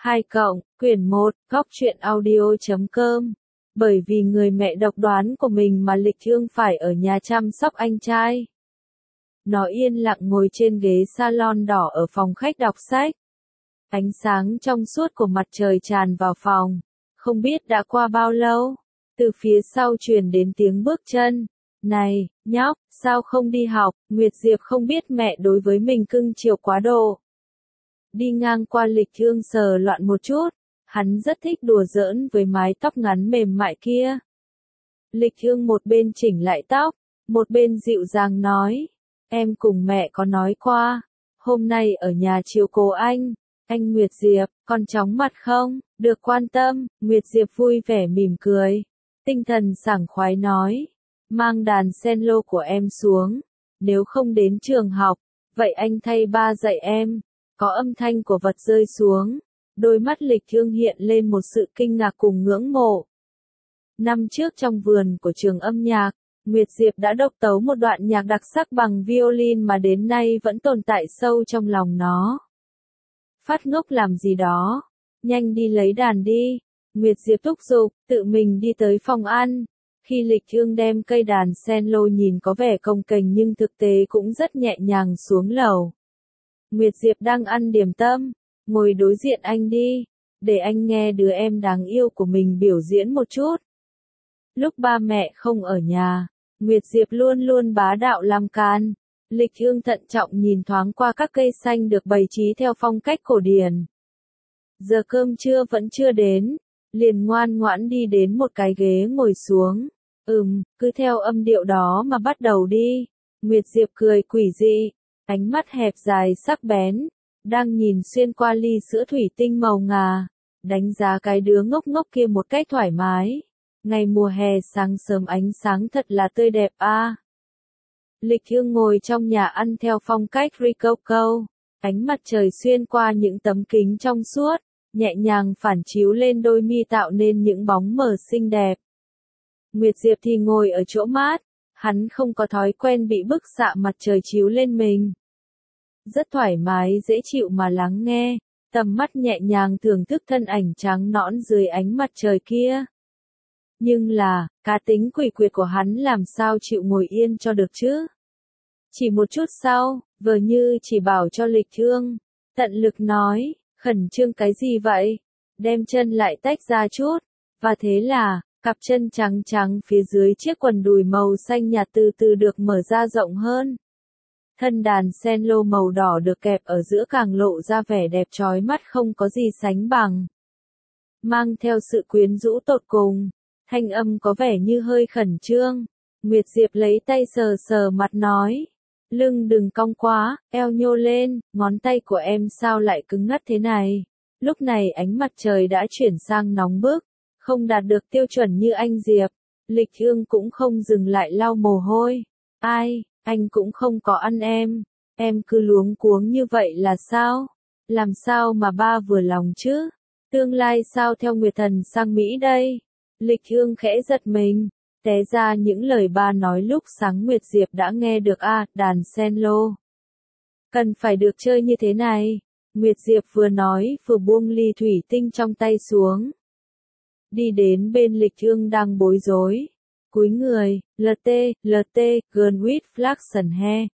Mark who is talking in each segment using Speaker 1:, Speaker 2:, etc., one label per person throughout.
Speaker 1: 2 cộng, quyển 1, góc truyện audio.com. Bởi vì người mẹ độc đoán của mình mà Lịch Thương phải ở nhà chăm sóc anh trai. Nó yên lặng ngồi trên ghế salon đỏ ở phòng khách đọc sách. Ánh sáng trong suốt của mặt trời tràn vào phòng. Không biết đã qua bao lâu, từ phía sau truyền đến tiếng bước chân. Này, nhóc, sao không đi học? Nguyệt Diệp không biết mẹ đối với mình cưng chiều quá độ. Đi ngang qua Lịch Thương sờ loạn một chút, hắn rất thích đùa giỡn với mái tóc ngắn mềm mại kia. Lịch Thương một bên chỉnh lại tóc, một bên dịu dàng nói, em cùng mẹ có nói qua, hôm nay ở nhà chiếu cố anh Nguyệt Diệp, con chóng mặt không, được quan tâm, Nguyệt Diệp vui vẻ mỉm cười, tinh thần sảng khoái nói, mang đàn cello của em xuống, nếu không đến trường học, vậy anh thay ba dạy em. Có âm thanh của vật rơi xuống, đôi mắt Lịch Thương hiện lên một sự kinh ngạc cùng ngưỡng mộ. Năm trước trong vườn của trường âm nhạc, Nguyệt Diệp đã độc tấu một đoạn nhạc đặc sắc bằng violin mà đến nay vẫn tồn tại sâu trong lòng nó. Phát ngốc làm gì đó, nhanh đi lấy đàn đi, Nguyệt Diệp thúc giục, tự mình đi tới phòng ăn. Khi Lịch Thương đem cây đàn cello nhìn có vẻ cồng kềnh nhưng thực tế cũng rất nhẹ nhàng xuống lầu. Nguyệt Diệp đang ăn điểm tâm, ngồi đối diện anh đi, để anh nghe đứa em đáng yêu của mình biểu diễn một chút. Lúc ba mẹ không ở nhà, Nguyệt Diệp luôn luôn bá đạo làm can. Lịch Thương thận trọng nhìn thoáng qua các cây xanh được bày trí theo phong cách cổ điển. Giờ cơm trưa vẫn chưa đến, liền ngoan ngoãn đi đến một cái ghế ngồi xuống. Cứ theo âm điệu đó mà bắt đầu đi. Nguyệt Diệp cười quỷ dị. Ánh mắt hẹp dài sắc bén, đang nhìn xuyên qua ly sữa thủy tinh màu ngà, đánh giá cái đứa ngốc ngốc kia một cách thoải mái. Ngày mùa hè sáng sớm ánh sáng thật là tươi đẹp a. Lịch Thương ngồi trong nhà ăn theo phong cách Rococo, ánh mặt trời xuyên qua những tấm kính trong suốt, nhẹ nhàng phản chiếu lên đôi mi tạo nên những bóng mờ xinh đẹp. Nguyệt Diệp thì ngồi ở chỗ mát. Hắn không có thói quen bị bức xạ mặt trời chiếu lên mình. Rất thoải mái dễ chịu mà lắng nghe, tầm mắt nhẹ nhàng thưởng thức thân ảnh trắng nõn dưới ánh mặt trời kia. Nhưng là, cá tính quỷ quyệt của hắn làm sao chịu ngồi yên cho được chứ? Chỉ một chút sau, vờ như chỉ bảo cho Lịch Thương, tận lực nói, khẩn trương cái gì vậy? Đem chân lại tách ra chút, và thế là, cặp chân trắng trắng phía dưới chiếc quần đùi màu xanh nhạt từ từ được mở ra rộng hơn. Thân đàn cello màu đỏ được kẹp ở giữa càng lộ ra vẻ đẹp chói mắt không có gì sánh bằng. Mang theo sự quyến rũ tột cùng, thanh âm có vẻ như hơi khẩn trương. Nguyệt Diệp lấy tay sờ sờ mặt nói, lưng đừng cong quá, eo nhô lên, ngón tay của em sao lại cứng ngắt thế này. Lúc này ánh mặt trời đã chuyển sang nóng bức. Không đạt được tiêu chuẩn như anh Diệp, Lịch Thương cũng không dừng lại lau mồ hôi. Ai, anh cũng không có ăn em cứ luống cuống như vậy là sao? Làm sao mà ba vừa lòng chứ? Tương lai sao theo Nguyệt Thần sang Mỹ đây? Lịch Thương khẽ giật mình, té ra những lời ba nói lúc sáng Nguyệt Diệp đã nghe được đàn cello. Cần phải được chơi như thế này. Nguyệt Diệp vừa nói vừa buông ly thủy tinh trong tay xuống. Đi đến bên Lịch Thương đang bối rối. Cúi người, LT, girl with flaxen hair.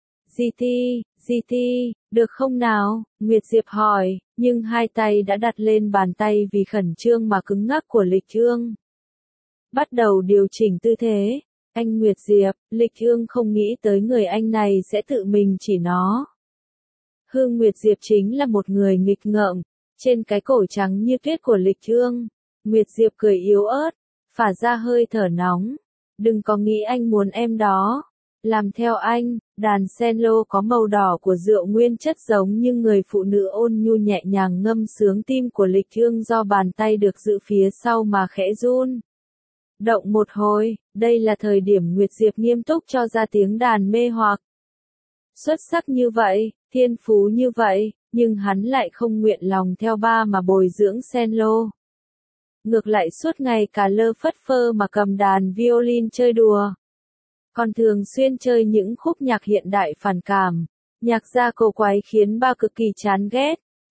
Speaker 1: GT, được không nào? Nguyệt Diệp hỏi, nhưng hai tay đã đặt lên bàn tay vì khẩn trương mà cứng ngắc của Lịch Thương. Bắt đầu điều chỉnh tư thế. Anh Nguyệt Diệp, Lịch Thương không nghĩ tới người anh này sẽ tự mình chỉ nó. Hương Nguyệt Diệp chính là một người nghịch ngợm, trên cái cổ trắng như tuyết của Lịch Thương. Nguyệt Diệp cười yếu ớt, phả ra hơi thở nóng. Đừng có nghĩ anh muốn em đó. Làm theo anh, đàn cello có màu đỏ của rượu nguyên chất giống như người phụ nữ ôn nhu nhẹ nhàng ngâm sướng tim của Lịch Thương do bàn tay được giữ phía sau mà khẽ run. Động một hồi, đây là thời điểm Nguyệt Diệp nghiêm túc cho ra tiếng đàn mê hoặc. Xuất sắc như vậy, thiên phú như vậy, nhưng hắn lại không nguyện lòng theo ba mà bồi dưỡng cello. Ngược lại suốt ngày cả lơ phất phơ mà cầm đàn violin chơi đùa. Còn thường xuyên chơi những khúc nhạc hiện đại phản cảm, nhạc gia cổ quái khiến ba cực kỳ chán ghét.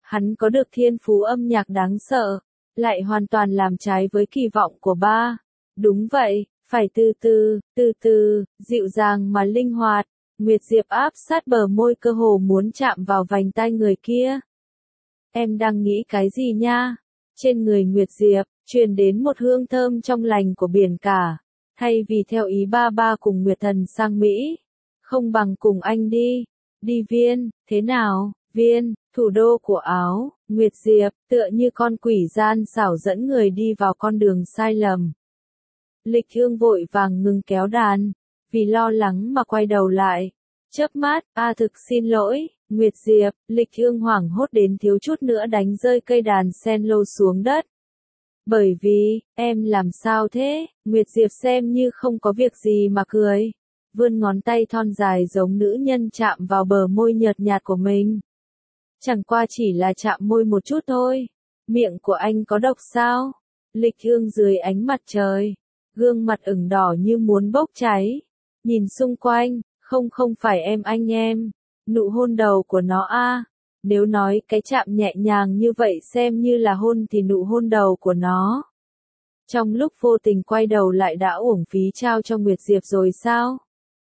Speaker 1: Hắn có được thiên phú âm nhạc đáng sợ, lại hoàn toàn làm trái với kỳ vọng của ba. Đúng vậy, phải từ từ, dịu dàng mà linh hoạt. Nguyệt Diệp áp sát bờ môi cơ hồ muốn chạm vào vành tai người kia. Em đang nghĩ cái gì nha? Trên người Nguyệt Diệp, truyền đến một hương thơm trong lành của biển cả. Thay vì theo ý ba cùng Nguyệt Thần sang Mỹ, không bằng cùng anh đi. Đi Viên, thế nào? Viên, thủ đô của Áo. Nguyệt Diệp, tựa như con quỷ gian xảo dẫn người đi vào con đường sai lầm. Lịch Thương vội vàng ngừng kéo đàn, vì lo lắng mà quay đầu lại. Chớp mắt, thực xin lỗi, Nguyệt Diệp. Lịch Thương hoảng hốt đến thiếu chút nữa đánh rơi cây đàn cello xuống đất. Bởi vì, em làm sao thế? Nguyệt Diệp xem như không có việc gì mà cười. Vươn ngón tay thon dài giống nữ nhân chạm vào bờ môi nhợt nhạt của mình. Chẳng qua chỉ là chạm môi một chút thôi. Miệng của anh có độc sao? Lịch Thương dưới ánh mặt trời, gương mặt ửng đỏ như muốn bốc cháy. Nhìn xung quanh, không phải anh em. Nụ hôn đầu của nó a. Nếu nói cái chạm nhẹ nhàng như vậy xem như là hôn thì nụ hôn đầu của nó. Trong lúc vô tình quay đầu lại đã uổng phí trao cho Nguyệt Diệp rồi sao?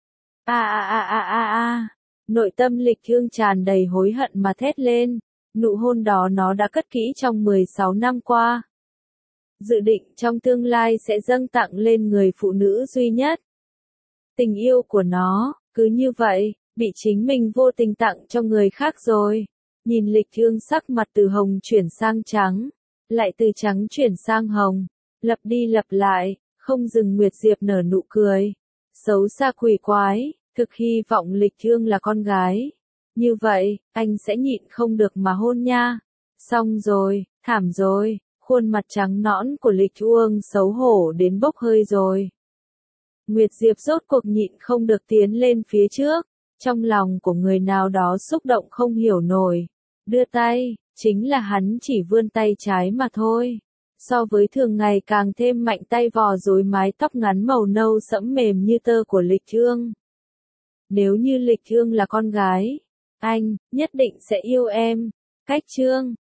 Speaker 1: Nội tâm Lịch Thương tràn đầy hối hận mà thét lên. Nụ hôn đó nó đã cất kỹ trong 16 năm qua. Dự định trong tương lai sẽ dâng tặng lên người phụ nữ duy nhất. Tình yêu của nó, cứ như vậy, bị chính mình vô tình tặng cho người khác rồi. Nhìn Lịch Thương sắc mặt từ hồng chuyển sang trắng, lại từ trắng chuyển sang hồng, lặp đi lặp lại, không dừng. Nguyệt Diệp nở nụ cười, xấu xa quỷ quái, thực hy vọng Lịch Thương là con gái. Như vậy, anh sẽ nhịn không được mà hôn nha. Xong rồi, thảm rồi, khuôn mặt trắng nõn của Lịch Thương xấu hổ đến bốc hơi rồi. Nguyệt Diệp rốt cuộc nhịn không được tiến lên phía trước, trong lòng của người nào đó xúc động không hiểu nổi. Đưa tay, chính là hắn chỉ vươn tay trái mà thôi. So với thường ngày càng thêm mạnh tay vò rối mái tóc ngắn màu nâu sẫm mềm như tơ của Lịch Thương. Nếu như Lịch Thương là con gái, anh nhất định sẽ yêu em. Cách chương